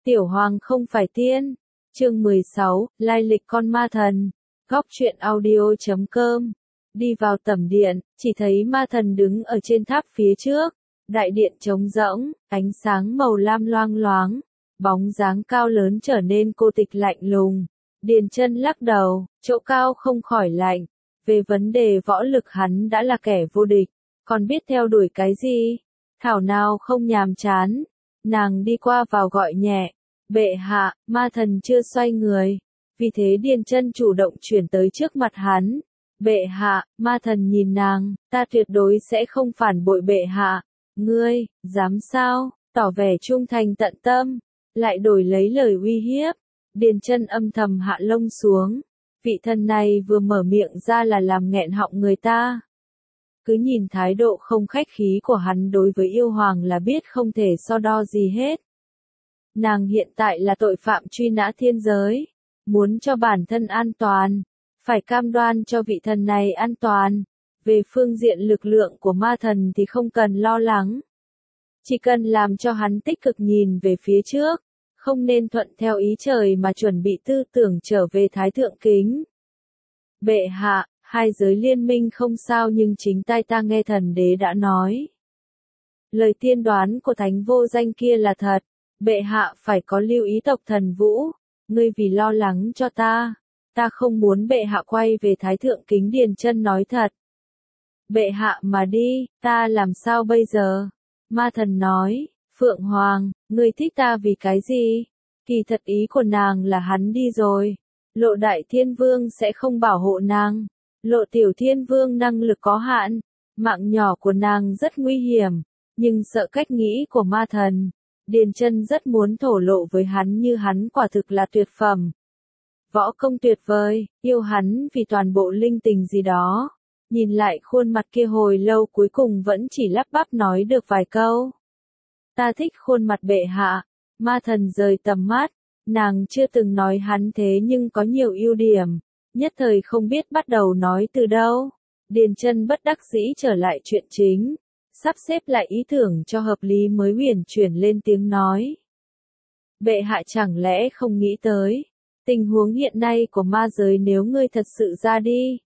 Tiểu Hoàng không phải tiên. Chương 16, lai lịch con ma thần. Góc truyện audio.com. Đi vào tẩm điện, chỉ thấy ma thần đứng ở trên tháp phía trước. Đại điện trống rỗng, ánh sáng màu lam loang loáng. Bóng dáng cao lớn trở nên cô tịch lạnh lùng. Điền Chân lắc đầu, chỗ cao không khỏi lạnh. Về vấn đề võ lực hắn đã là kẻ vô địch, còn biết theo đuổi cái gì? Thảo nào không nhàm chán. Nàng đi qua vào gọi nhẹ, bệ hạ, ma thần chưa xoay người. Vì thế Điền Chân chủ động chuyển tới trước mặt hắn. Bệ hạ, ma thần nhìn nàng, ta tuyệt đối sẽ không phản bội bệ hạ. Ngươi, dám sao? Tỏ vẻ trung thành tận tâm, lại đổi lấy lời uy hiếp. Điền Chân âm thầm hạ lông xuống. Vị thần này vừa mở miệng ra là làm nghẹn họng người ta. Cứ nhìn thái độ không khách khí của hắn đối với yêu hoàng là biết không thể so đo gì hết. Nàng hiện tại là tội phạm truy nã thiên giới. Muốn cho bản thân an toàn, phải cam đoan cho vị thần này an toàn. Về phương diện lực lượng của ma thần thì không cần lo lắng. Chỉ cần làm cho hắn tích cực nhìn về phía trước. Không nên thuận theo ý trời mà chuẩn bị tư tưởng trở về Thái Thượng Kính. Bệ hạ, hai giới liên minh không sao nhưng chính tai ta nghe thần đế đã nói. Lời tiên đoán của thánh vô danh kia là thật, bệ hạ phải có lưu ý tộc thần Vũ, ngươi vì lo lắng cho ta không muốn bệ hạ quay về Thái Thượng Kính. Điền Chân nói thật. Bệ hạ mà đi, ta làm sao bây giờ? Ma thần nói. Phượng Hoàng, ngươi thích ta vì cái gì? Kỳ thật ý của nàng là hắn đi rồi. Lộ Đại Thiên Vương sẽ không bảo hộ nàng. Lộ Tiểu Thiên Vương năng lực có hạn. Mạng nhỏ của nàng rất nguy hiểm. Nhưng sợ cách nghĩ của ma thần. Điền Chân rất muốn thổ lộ với hắn như hắn quả thực là tuyệt phẩm. Võ công tuyệt vời, yêu hắn vì toàn bộ linh tình gì đó. Nhìn lại khuôn mặt kia hồi lâu cuối cùng vẫn chỉ lắp bắp nói được vài câu. Ta thích khuôn mặt bệ hạ. Ma thần rời tầm mắt. Nàng chưa từng nói hắn thế nhưng có nhiều ưu điểm. Nhất thời không biết bắt đầu nói từ đâu. Điền Chân bất đắc dĩ trở lại chuyện chính. Sắp xếp lại ý tưởng cho hợp lý mới huyền chuyển lên tiếng nói. Bệ hạ chẳng lẽ không nghĩ tới. Tình huống hiện nay của ma giới nếu ngươi thật sự ra đi.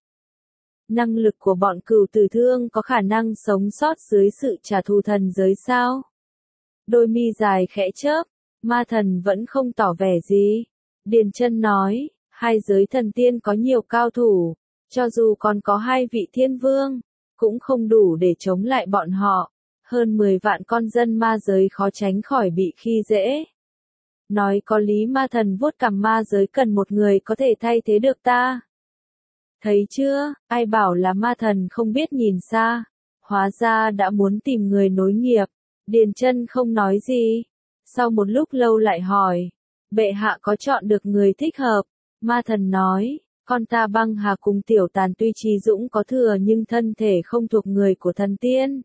Năng lực của bọn cửu tử thương có khả năng sống sót dưới sự trả thù thần giới sao? Đôi mi dài khẽ chớp, ma thần vẫn không tỏ vẻ gì. Điền Chân nói, hai giới thần tiên có nhiều cao thủ, cho dù còn có hai vị thiên vương, cũng không đủ để chống lại bọn họ. Hơn 10 vạn con dân ma giới khó tránh khỏi bị khi dễ. Nói có lý. Ma thần vuốt cằm. Ma giới cần một người có thể thay thế được ta. Thấy chưa, ai bảo là ma thần không biết nhìn xa. Hóa ra đã muốn tìm người nối nghiệp. Điền Chân không nói gì. Sau một lúc lâu lại hỏi. Bệ hạ có chọn được người thích hợp? Ma thần nói. Con ta Băng Hà cùng Tiểu Tàn tuy trí dũng có thừa nhưng thân thể không thuộc người của thần tiên.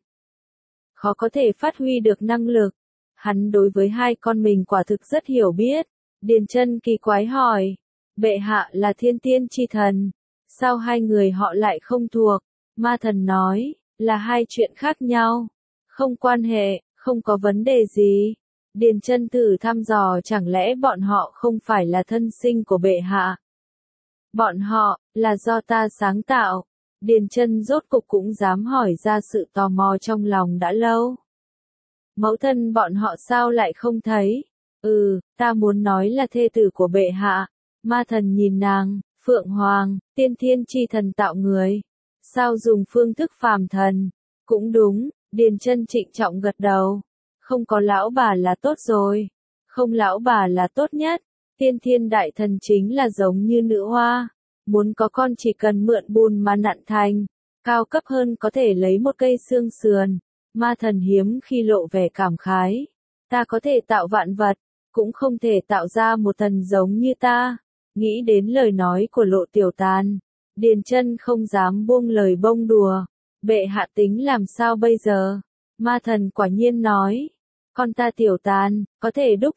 Khó có thể phát huy được năng lực. Hắn đối với hai con mình quả thực rất hiểu biết. Điền Chân kỳ quái hỏi. Bệ hạ là thiên tiên chi thần. Sao hai người họ lại không thuộc? Ma thần nói. Là hai chuyện khác nhau. Không quan hệ, không có vấn đề gì. Điền Chân thử thăm dò chẳng lẽ bọn họ không phải là thân sinh của bệ hạ. Bọn họ, là do ta sáng tạo. Điền Chân rốt cục cũng dám hỏi ra sự tò mò trong lòng đã lâu. Mẫu thân bọn họ sao lại không thấy? Ta muốn nói là thê tử của bệ hạ. Ma thần nhìn nàng, Phượng Hoàng, tiên thiên chi thần tạo người. Sao dùng phương thức phàm thần? Cũng đúng, Điền Chân trịnh trọng gật đầu. Không có lão bà là tốt rồi. Không lão bà là tốt nhất. Tiên thiên đại thần chính là giống như nữ hoa. Muốn có con chỉ cần mượn bùn mà nặn thành. Cao cấp hơn có thể lấy một cây xương sườn. Ma thần hiếm khi lộ vẻ cảm khái. Ta có thể tạo vạn vật, cũng không thể tạo ra một thần giống như ta. Nghĩ đến lời nói của Lộ Tiểu Tàn. Điền Chân không dám buông lời bông đùa. Bệ hạ tính làm sao bây giờ? Ma thần quả nhiên nói. Con ta Tiểu Tàn, có thể đúc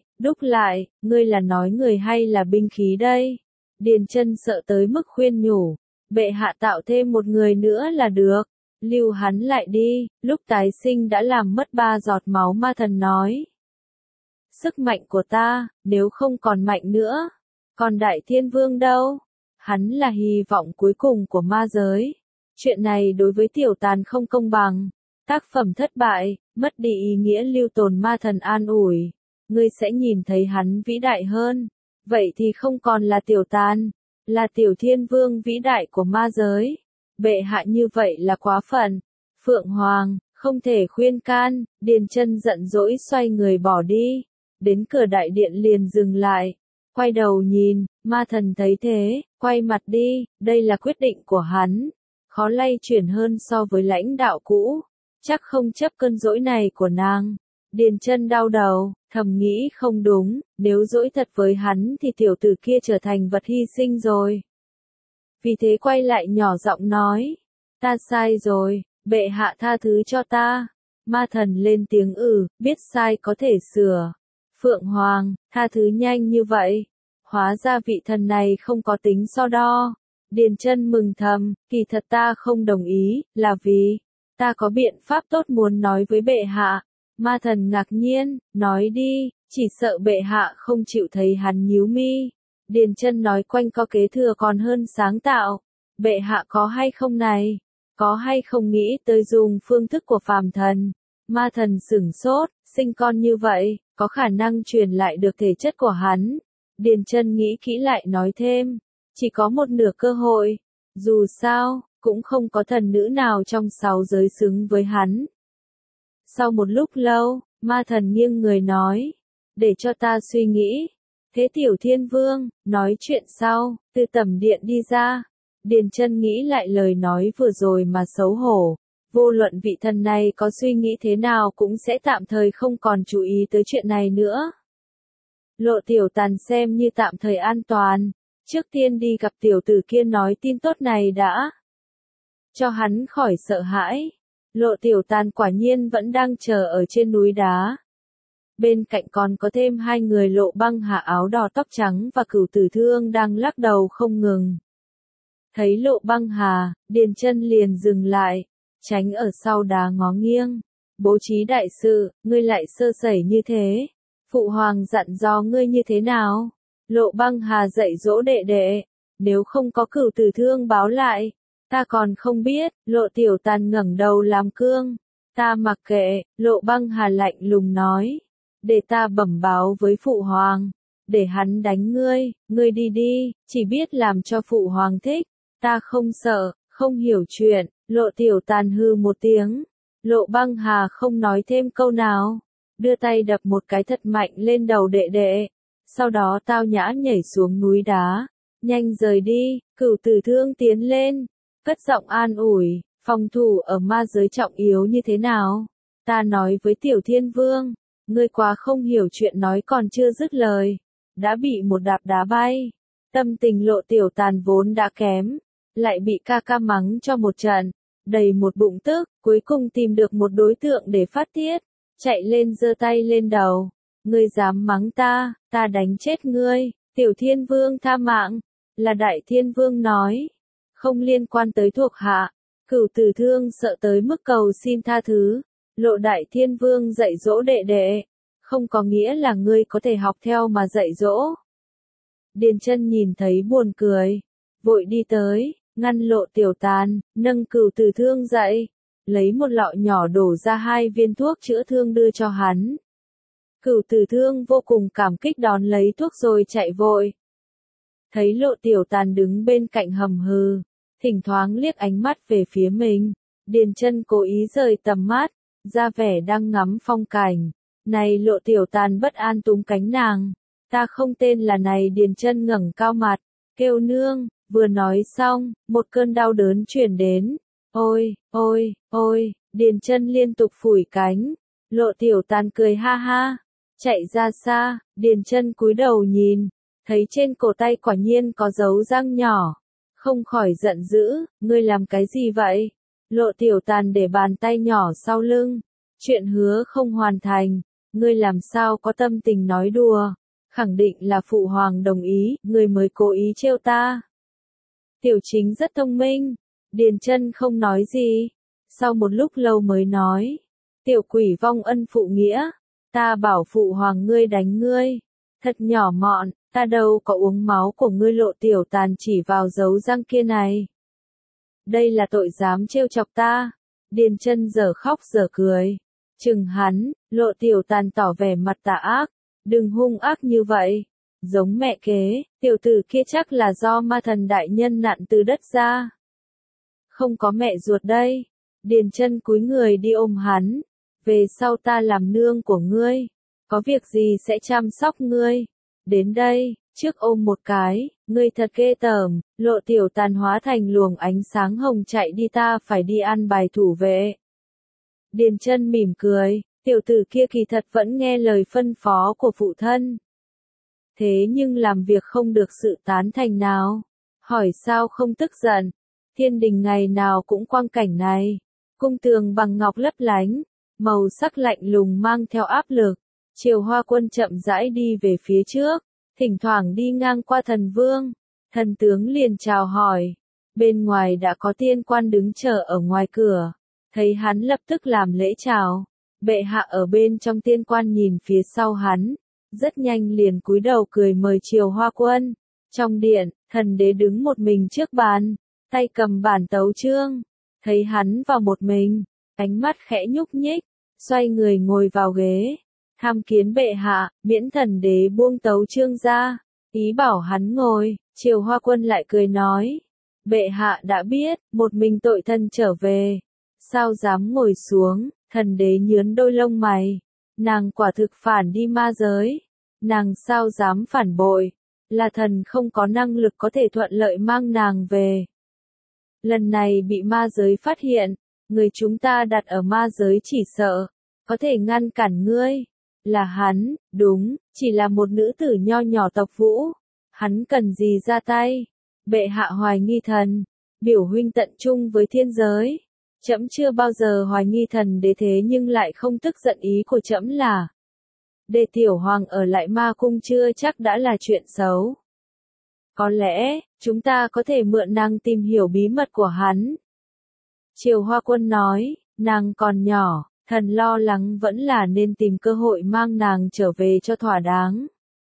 lại, ngươi là nói người hay là binh khí đây? Điền Chân sợ tới mức khuyên nhủ. Bệ hạ tạo thêm một người nữa là được. Lưu hắn lại đi, lúc tái sinh đã làm mất 3 giọt máu. Ma thần nói. sức mạnh của ta, nếu không còn mạnh nữa. Còn Đại Thiên Vương đâu? Hắn là hy vọng cuối cùng của ma giới. Chuyện này đối với Tiểu Tàn không công bằng. Tác phẩm thất bại, mất đi ý nghĩa lưu tồn ma thần an ủi. Ngươi sẽ nhìn thấy hắn vĩ đại hơn. Vậy thì không còn là Tiểu Tàn, là Tiểu Thiên Vương vĩ đại của ma giới. Bệ hạ như vậy là quá phận. Phượng Hoàng, không thể khuyên can, Điền Chân giận dỗi xoay người bỏ đi. Đến cửa đại điện liền dừng lại. Quay đầu nhìn, ma thần thấy thế, quay mặt đi, đây là quyết định của hắn. Khó lay chuyển hơn so với lãnh đạo cũ. Chắc không chấp cơn dỗi này của nàng. Điền Chân đau đầu, thầm nghĩ không đúng, nếu dỗi thật với hắn thì tiểu tử kia trở thành vật hy sinh rồi. Vì thế quay lại nhỏ giọng nói, ta sai rồi, bệ hạ tha thứ cho ta. Ma thần lên tiếng biết sai có thể sửa. Phượng Hoàng, tha thứ nhanh như vậy. Hóa ra vị thần này không có tính so đo. Điền Chân mừng thầm, kỳ thật ta không đồng ý, là vì ta có biện pháp tốt muốn nói với bệ hạ. Ma thần ngạc nhiên, nói đi, chỉ sợ bệ hạ không chịu thấy hắn nhíu mi. Điền Chân nói quanh co kế thừa còn hơn sáng tạo. Bệ hạ có hay không này? Có hay không nghĩ tới dùng phương thức của phàm thần? Ma thần sửng sốt, sinh con như vậy, có khả năng truyền lại được thể chất của hắn. Điền Chân nghĩ kỹ lại nói thêm, chỉ có một nửa cơ hội. Dù sao, cũng không có thần nữ nào trong 6 giới xứng với hắn. Sau một lúc lâu, ma thần nghiêng người nói, để cho ta suy nghĩ. Thế Tiểu Thiên Vương, nói chuyện sau, từ tẩm điện đi ra. Điền Chân nghĩ lại lời nói vừa rồi mà xấu hổ. Vô luận vị thần này có suy nghĩ thế nào cũng sẽ tạm thời không còn chú ý tới chuyện này nữa. Lộ Tiểu Tàn xem như tạm thời an toàn. Trước tiên đi gặp tiểu tử kia nói tin tốt này đã. Cho hắn khỏi sợ hãi. Lộ Tiểu Tàn quả nhiên vẫn đang chờ ở trên núi đá. Bên cạnh còn có thêm 2 người Lộ Băng Hà áo đỏ tóc trắng và Cửu Tử Thương đang lắc đầu không ngừng. Thấy Lộ Băng Hà, Điền Chân liền dừng lại, tránh ở sau đá ngó nghiêng. Bố trí đại sự, ngươi lại sơ sẩy như thế. Phụ hoàng dặn dò ngươi như thế nào? Lộ Băng Hà dạy dỗ đệ đệ, nếu không có Cửu Tử Thương báo lại, ta còn không biết. Lộ Tiểu Tàn ngẩng đầu làm cương, ta mặc kệ. Lộ Băng Hà lạnh lùng nói, để ta bẩm báo với phụ hoàng, để hắn đánh ngươi, ngươi đi đi, chỉ biết làm cho phụ hoàng thích, ta không sợ, không hiểu chuyện. Lộ Tiểu Tàn hư một tiếng, Lộ Băng Hà không nói thêm câu nào, đưa tay đập một cái thật mạnh lên đầu đệ đệ, sau đó tao nhã nhảy xuống núi đá, nhanh rời đi. Cửu Tử Thương tiến lên, cất giọng an ủi, phòng thủ ở ma giới trọng yếu như thế nào? Ta nói với Tiểu Thiên Vương, ngươi quá không hiểu chuyện, nói còn chưa dứt lời, đã bị một đạp đá bay. Tâm tình Lộ Tiểu Tàn vốn đã kém, lại bị ca ca mắng cho một trận, đầy một bụng tức, cuối cùng tìm được một đối tượng để phát tiết, chạy lên giơ tay lên đầu. Ngươi dám mắng ta, ta đánh chết ngươi. Tiểu Thiên Vương tha mạng, là Đại Thiên Vương nói, không liên quan tới thuộc hạ. Cửu Tử Thương sợ tới mức cầu xin tha thứ. Lộ Đại Thiên Vương dạy dỗ đệ đệ, không có nghĩa là ngươi có thể học theo mà dạy dỗ. Điền Chân nhìn thấy buồn cười, vội đi tới, ngăn Lộ Tiểu Tàn, nâng Cửu Tử Thương dậy, lấy một lọ nhỏ đổ ra 2 viên thuốc chữa thương đưa cho hắn. Cửu Tử Thương vô cùng cảm kích đón lấy thuốc rồi chạy vội. Thấy Lộ Tiểu Tàn đứng bên cạnh hầm hừ, thỉnh thoảng liếc ánh mắt về phía mình, Điền Chân cố ý rời tầm mắt, ra vẻ đang ngắm phong cảnh. Này Lộ Tiểu Tàn bất an túm cánh nàng, ta không tên là này. Điền Chân ngẩng cao mặt, kêu nương. Vừa nói xong, một cơn đau đớn truyền đến. Ôi, ôi, ôi, Điền Chân liên tục phủi cánh. Lộ Tiểu Tàn cười ha ha, chạy ra xa. Điền Chân cúi đầu nhìn, thấy trên cổ tay quả nhiên có dấu răng nhỏ, không khỏi giận dữ, ngươi làm cái gì vậy? Lộ Tiểu Tàn để bàn tay nhỏ sau lưng, chuyện hứa không hoàn thành, ngươi làm sao có tâm tình nói đùa, khẳng định là phụ hoàng đồng ý, ngươi mới cố ý trêu ta. Tiểu Chính rất thông minh. Điền Chân không nói gì, sau một lúc lâu mới nói, tiểu quỷ vong ân phụ nghĩa, Ta bảo phụ hoàng ngươi đánh ngươi. Thật nhỏ mọn, ta đâu có uống máu của ngươi. Lộ Tiểu Tàn chỉ vào dấu răng kia này. Đây là tội dám trêu chọc ta. Điền Chân giờ khóc giờ cười. Chừng hắn, Lộ Tiểu Tàn tỏ vẻ mặt tà ác. Đừng hung ác như vậy. Giống mẹ kế, tiểu tử kia chắc là do ma thần đại nhân nặn từ đất ra. Không có mẹ ruột đây. Điền Chân cúi người đi ôm hắn. Về sau ta làm nương của ngươi. Có việc gì sẽ chăm sóc ngươi. Đến đây, trước ôm một cái, ngươi thật ghê tởm. Lộ Tiểu Tàn hóa thành luồng ánh sáng hồng chạy đi, ta phải đi ăn bài thủ vệ. Điền Chân mỉm cười, tiểu tử kia kỳ thật vẫn nghe lời phân phó của phụ thân. Thế nhưng làm việc không được sự tán thành nào. Hỏi sao không tức giận. Thiên đình ngày nào cũng quang cảnh này. Cung tường bằng ngọc lấp lánh. Màu sắc lạnh lùng mang theo áp lực. Triều Hoa Quân chậm rãi đi về phía trước. Thỉnh thoảng đi ngang qua thần vương. Thần tướng liền chào hỏi. Bên ngoài đã có tiên quan đứng chờ ở ngoài cửa. Thấy hắn lập tức làm lễ chào. Bệ hạ ở bên trong. Tiên quan nhìn phía sau hắn. Rất nhanh liền cúi đầu cười mời Triều Hoa Quân. Trong điện, thần đế đứng một mình trước bàn, tay cầm bản tấu chương. Thấy hắn vào một mình, ánh mắt khẽ nhúc nhích, xoay người ngồi vào ghế. Tham kiến bệ hạ, miễn thần đế buông tấu chương ra, ý bảo hắn ngồi. Triều Hoa Quân lại cười nói, bệ hạ đã biết, một mình tội thân trở về, sao dám ngồi xuống. Thần đế nhướng đôi lông mày. Nàng quả thực phản đi ma giới. Nàng sao dám phản bội. Là thần không có năng lực có thể thuận lợi mang nàng về. Lần này bị ma giới phát hiện. Người chúng ta đặt ở ma giới chỉ sợ. Có thể ngăn cản ngươi. Là hắn, đúng, chỉ là một nữ tử nho nhỏ tộc Vũ. Hắn cần gì ra tay. Bệ hạ hoài nghi thần. Biểu huynh tận trung với thiên giới. Trẫm chưa bao giờ hoài nghi thần đế, thế nhưng lại không tức giận. Ý của trẫm là để tiểu hoàng ở lại ma cung chưa chắc đã là chuyện xấu. Có lẽ, chúng ta có thể mượn nàng tìm hiểu bí mật của hắn. Triều Hoa Quân nói, nàng còn nhỏ, thần lo lắng vẫn là nên tìm cơ hội mang nàng trở về cho thỏa đáng.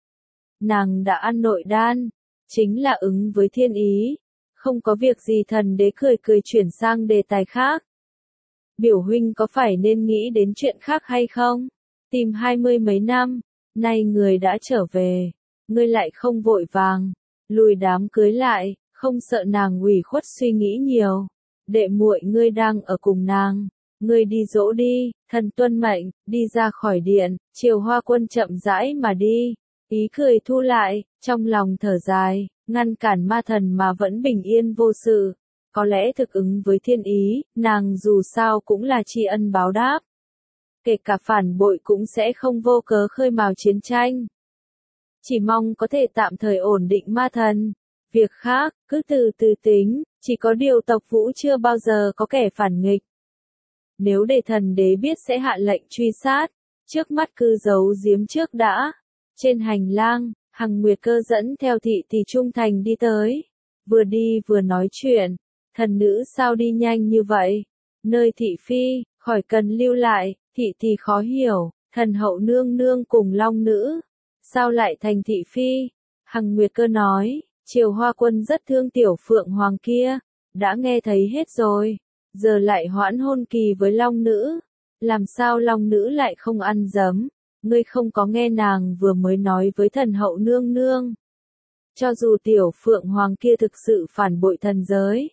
Nàng đã ăn nội đan, chính là ứng với thiên ý. Không có việc gì. Thần đế cười cười chuyển sang đề tài khác. Biểu huynh có phải nên nghĩ đến chuyện khác hay không? Tìm 20 mấy năm, nay người đã trở về, ngươi lại không vội vàng, lùi đám cưới lại, không sợ nàng ủy khuất suy nghĩ nhiều. Đệ muội ngươi đang ở cùng nàng, ngươi đi dỗ đi. Thần tuân mệnh, đi ra khỏi điện. Triều Hoa Quân chậm rãi mà đi, ý cười thu lại, trong lòng thở dài, ngăn cản ma thần mà vẫn bình yên vô sự. Có lẽ thực ứng với thiên ý, nàng dù sao cũng là tri ân báo đáp. Kể cả phản bội cũng sẽ không vô cớ khơi mào chiến tranh. Chỉ mong có thể tạm thời ổn định ma thần. Việc khác, cứ từ từ tính, chỉ có điều tộc Vũ chưa bao giờ có kẻ phản nghịch. Nếu để thần đế biết sẽ hạ lệnh truy sát, trước mắt cứ giấu giếm trước đã. Trên hành lang, Hằng Nguyệt Cơ dẫn theo thị tỷ trung thành đi tới. Vừa đi vừa nói chuyện, thần nữ sao đi nhanh như vậy? Nơi thị phi, khỏi cần lưu lại. Thị tỷ khó hiểu, thần hậu nương nương cùng long nữ, sao lại thành thị phi? Hằng Nguyệt Cơ nói, Triều Hoa Quân rất thương tiểu phượng hoàng kia, đã nghe thấy hết rồi, giờ lại hoãn hôn kỳ với long nữ. Làm sao long nữ lại không ăn dấm? Ngươi không có nghe nàng vừa mới nói với thần hậu nương nương. Cho dù tiểu phượng hoàng kia thực sự phản bội thần giới,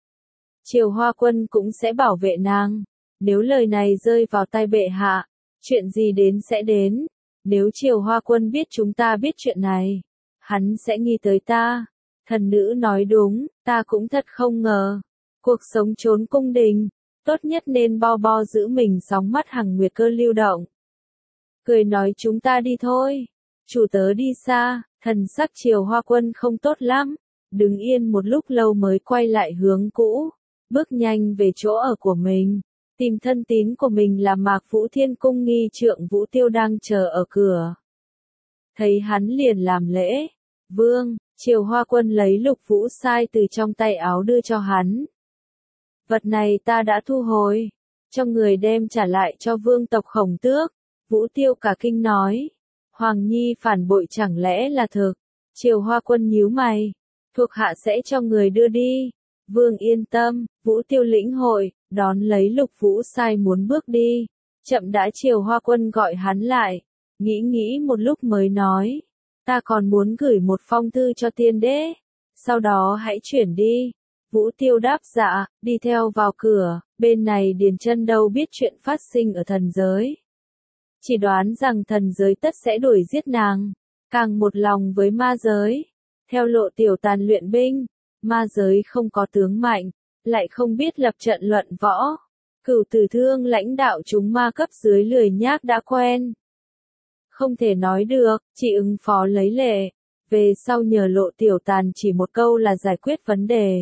Triều Hoa Quân cũng sẽ bảo vệ nàng. Nếu lời này rơi vào tay bệ hạ, chuyện gì đến sẽ đến. Nếu Triều Hoa Quân biết chúng ta biết chuyện này, hắn sẽ nghi tới ta. Thần nữ nói đúng, ta cũng thật không ngờ. Cuộc sống trốn cung đình, tốt nhất nên bo giữ mình. Sóng mắt Hằng Nguyệt Cơ lưu động, cười nói chúng ta đi thôi. Chủ tớ đi xa. Thần sắc Triều Hoa Quân không tốt lắm, đứng yên một lúc lâu mới quay lại hướng cũ, bước nhanh về chỗ ở của mình. Tìm thân tín của mình là Mạc Vũ Thiên Cung nghi trượng Vũ Tiêu đang chờ ở cửa. Thấy hắn liền làm lễ. Vương, Triều Hoa Quân lấy lục vũ sai từ trong tay áo đưa cho hắn. Vật này ta đã thu hồi, cho người đem trả lại cho vương tộc Khổng Tước. Vũ Tiêu cả kinh nói. Hoàng Nhi phản bội chẳng lẽ là thực? Triều Hoa Quân nhíu mày. Thuộc hạ sẽ cho người đưa đi. Vương yên tâm, Vũ Tiêu lĩnh hội, đón lấy Lục Vũ sai muốn bước đi. Chậm đã. Triều Hoa Quân gọi hắn lại. Nghĩ một lúc mới nói. Ta còn muốn gửi một phong thư cho tiên đế. Sau đó hãy chuyển đi. Vũ Tiêu đáp dạ, đi theo vào cửa. Bên này Điền Chân đâu biết chuyện phát sinh ở thần giới. Chỉ đoán rằng thần giới tất sẽ đuổi giết nàng. Càng một lòng với ma giới. Theo Lộ Tiểu Tàn luyện binh. Ma giới không có tướng mạnh. Lại không biết lập trận luận võ. Cửu Tử Thương lãnh đạo chúng ma cấp dưới lười nhác đã quen. Không thể nói được, chỉ ứng phó lấy lệ. Về sau nhờ Lộ Tiểu Tàn chỉ một câu là giải quyết vấn đề.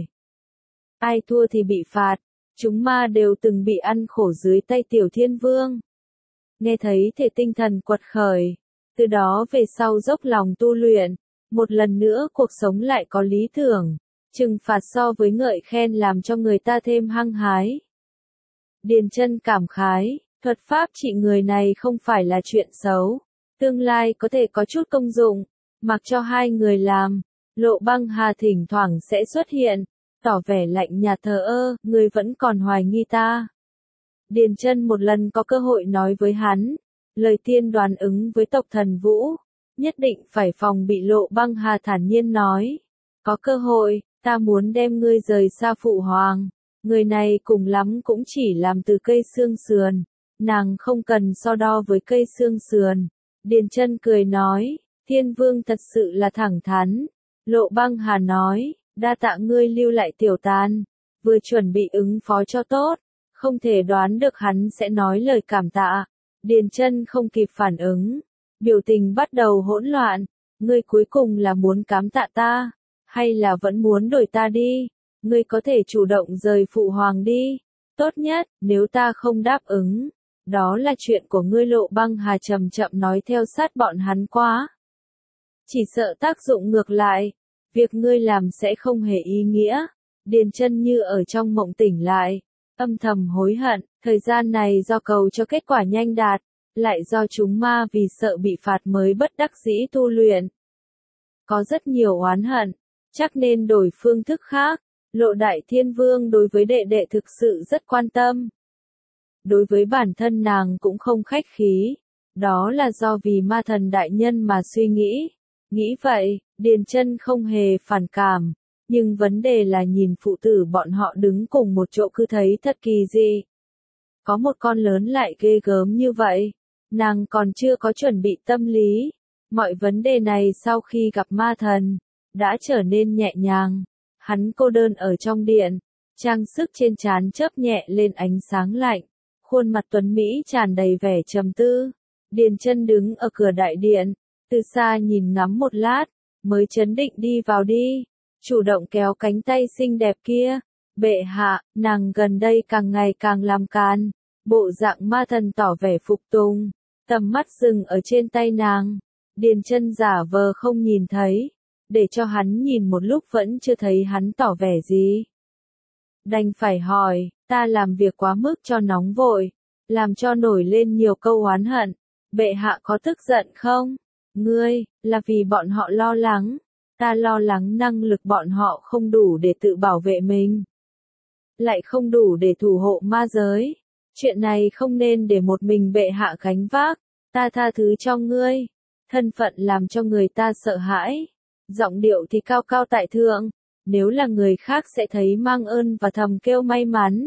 Ai thua thì bị phạt. Chúng ma đều từng bị ăn khổ dưới tay Tiểu Thiên Vương. Nghe thấy thể tinh thần quật khởi. Từ đó về sau dốc lòng tu luyện. Một lần nữa cuộc sống lại có lý tưởng. Trừng phạt so với ngợi khen làm cho người ta thêm hăng hái. Điền Chân cảm khái, thuật pháp trị người này không phải là chuyện xấu. Tương lai có thể có chút công dụng. Mặc cho hai người làm. Lộ Băng Hà thỉnh thoảng sẽ xuất hiện. Tỏ vẻ lạnh nhạt thờ ơ, ngươi vẫn còn hoài nghi ta. Điền Chân một lần có cơ hội nói với hắn. Lời tiên đoán ứng với tộc Thần Vũ. Nhất định phải phòng bị. Lộ Băng Hà thản nhiên nói. Có cơ hội, ta muốn đem ngươi rời xa phụ hoàng. Người này cùng lắm cũng chỉ làm từ cây xương sườn. Nàng không cần so đo với cây xương sườn. Điền Chân cười nói. Thiên Vương thật sự là thẳng thắn. Lộ Băng Hà nói. Đa tạ ngươi lưu lại Tiểu Tàn. Vừa chuẩn bị ứng phó cho tốt. Không thể đoán được hắn sẽ nói lời cảm tạ. Điền Chân không kịp phản ứng. Biểu tình bắt đầu hỗn loạn. Ngươi cuối cùng là muốn cám tạ ta. Hay là vẫn muốn đổi ta đi. Ngươi có thể chủ động rời phụ hoàng đi. Tốt nhất, nếu ta không đáp ứng. Đó là chuyện của ngươi. Lộ Băng Hà chậm chậm nói theo sát bọn hắn quá. Chỉ sợ tác dụng ngược lại. Việc ngươi làm sẽ không hề ý nghĩa. Điền Chân như ở trong mộng tỉnh lại. Âm thầm hối hận, thời gian này do cầu cho kết quả nhanh đạt. Lại do chúng ma vì sợ bị phạt mới bất đắc dĩ tu luyện. Có rất nhiều oán hận. Chắc nên đổi phương thức khác. Lộ Đại Thiên Vương đối với đệ đệ thực sự rất quan tâm. Đối với bản thân nàng cũng không khách khí. Đó là do vì ma thần đại nhân mà suy nghĩ. Nghĩ vậy, Điền Chân không hề phản cảm. Nhưng vấn đề là nhìn phụ tử bọn họ đứng cùng một chỗ cứ thấy thật kỳ dị. Có một con lớn lại ghê gớm như vậy. Nàng còn chưa có chuẩn bị tâm lý. Mọi vấn đề này sau khi gặp ma thần, đã trở nên nhẹ nhàng. Hắn cô đơn ở trong điện. Trang sức trên trán chớp nhẹ lên ánh sáng lạnh. Khuôn mặt tuấn Mỹ tràn đầy vẻ trầm tư. Điền Chân đứng ở cửa đại điện. Từ xa nhìn ngắm một lát. Mới chấn định đi vào đi. Chủ động kéo cánh tay xinh đẹp kia. Bệ hạ, nàng gần đây càng ngày càng làm càn. Bộ dạng ma thần tỏ vẻ phục tùng. Tầm mắt dừng ở trên tay nàng. Điền Chân giả vờ không nhìn thấy. Để cho hắn nhìn một lúc vẫn chưa thấy hắn tỏ vẻ gì. Đành phải hỏi, ta làm việc quá mức cho nóng vội. Làm cho nổi lên nhiều câu oán hận. Bệ hạ có tức giận không? Ngươi, là vì bọn họ lo lắng. Ta lo lắng năng lực bọn họ không đủ để tự bảo vệ mình. Lại không đủ để thủ hộ ma giới. Chuyện này không nên để một mình bệ hạ gánh vác. Ta tha thứ cho ngươi. Thân phận làm cho người ta sợ hãi. Giọng điệu thì cao cao tại thượng. Nếu là người khác sẽ thấy mang ơn và thầm kêu may mắn.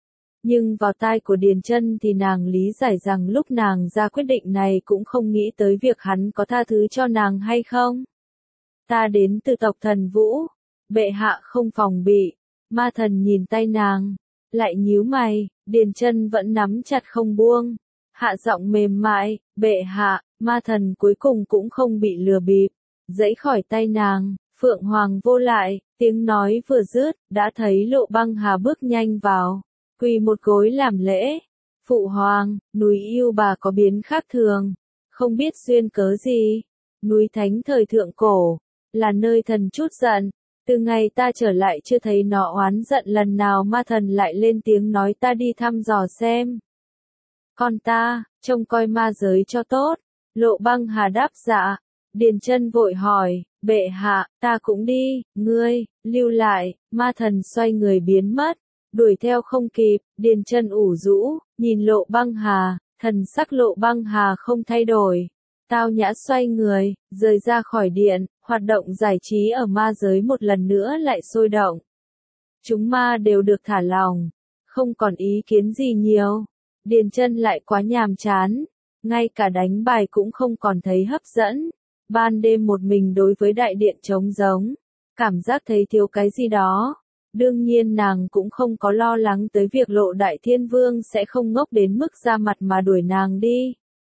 Nhưng vào tai của Điền Chân thì nàng lý giải rằng lúc nàng ra quyết định này cũng không nghĩ tới việc hắn có tha thứ cho nàng hay không. Ta đến từ tộc Thần Vũ. Bệ hạ không phòng bị. Ma thần nhìn tay nàng. Lại nhíu mày. Điền Chân vẫn nắm chặt không buông. Hạ giọng mềm mại. Bệ hạ. Ma thần cuối cùng cũng không bị lừa bịp. Giãy khỏi tay nàng. Phượng Hoàng vô lại. Tiếng nói vừa dứt. Đã thấy Lộ Băng Hà bước nhanh vào. Quỳ một gối làm lễ. Phụ hoàng, núi Yêu Bà có biến khác thường. Không biết duyên cớ gì. Núi Thánh thời thượng cổ. Là nơi thần chút giận. Từ ngày ta trở lại chưa thấy nó oán giận lần nào. Ma thần lại lên tiếng nói ta đi thăm dò xem. Con ta, trông coi ma giới cho tốt. Lộ Băng Hà đáp dạ. Điền Chân vội hỏi, bệ hạ, ta cũng đi, ngươi, lưu lại. Ma thần xoay người biến mất, đuổi theo không kịp. Điền Chân ủ rũ, nhìn Lộ Băng Hà, thần sắc Lộ Băng Hà không thay đổi. Tao nhã xoay người, rời ra khỏi điện, hoạt động giải trí ở ma giới một lần nữa lại sôi động. Chúng ma đều được thả lỏng, không còn ý kiến gì nhiều. Điền Chân lại quá nhàm chán, ngay cả đánh bài cũng không còn thấy hấp dẫn. Ban đêm một mình đối với đại điện trống rỗng, cảm giác thấy thiếu cái gì đó. Đương nhiên nàng cũng không có lo lắng tới việc Lộ Đại Thiên Vương sẽ không ngốc đến mức ra mặt mà đuổi nàng đi.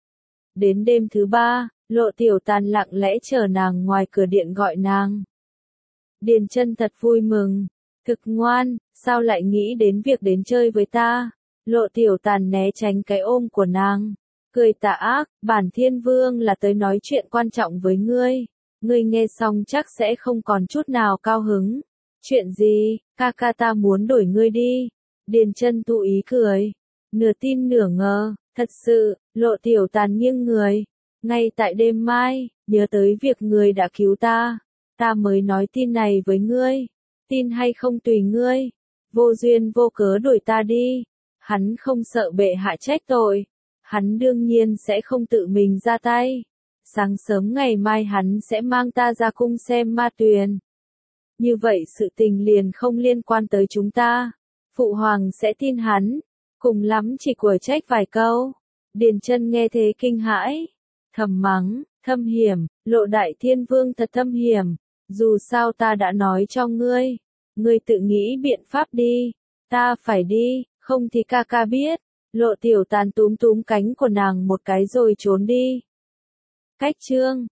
Đến đêm thứ 3, Lộ Tiểu Tàn lặng lẽ chờ nàng ngoài cửa điện gọi nàng. Điền Chân thật vui mừng, thực ngoan, sao lại nghĩ đến việc đến chơi với ta? Lộ Tiểu Tàn né tránh cái ôm của nàng, cười tà ác, bản Thiên Vương là tới nói chuyện quan trọng với ngươi. Ngươi nghe xong chắc sẽ không còn chút nào cao hứng. Chuyện gì, ca ca ta muốn đổi ngươi đi. Điền Chân tụ ý cười, nửa tin nửa ngờ, thật sự. Lộ Tiểu Tàn nghiêng người, ngay tại đêm mai, nhớ tới việc ngươi đã cứu ta mới nói tin này với ngươi. Tin hay không tùy ngươi, vô duyên vô cớ đuổi ta đi. Hắn không sợ bệ hạ trách tội, hắn đương nhiên sẽ không tự mình ra tay. Sáng sớm ngày mai hắn sẽ mang ta ra cung xem ma tuyền. Như vậy sự tình liền không liên quan tới chúng ta. Phụ hoàng sẽ tin hắn, cùng lắm chỉ quở trách vài câu. Điền Chân nghe thế kinh hãi, thầm mắng, thâm hiểm, Lộ Đại Thiên Vương thật thâm hiểm. Dù sao ta đã nói cho ngươi, ngươi tự nghĩ biện pháp đi. Ta phải đi, không thì ca ca biết. Lộ Tiểu Tàn túm túm cánh của nàng một cái rồi trốn đi. Cách chương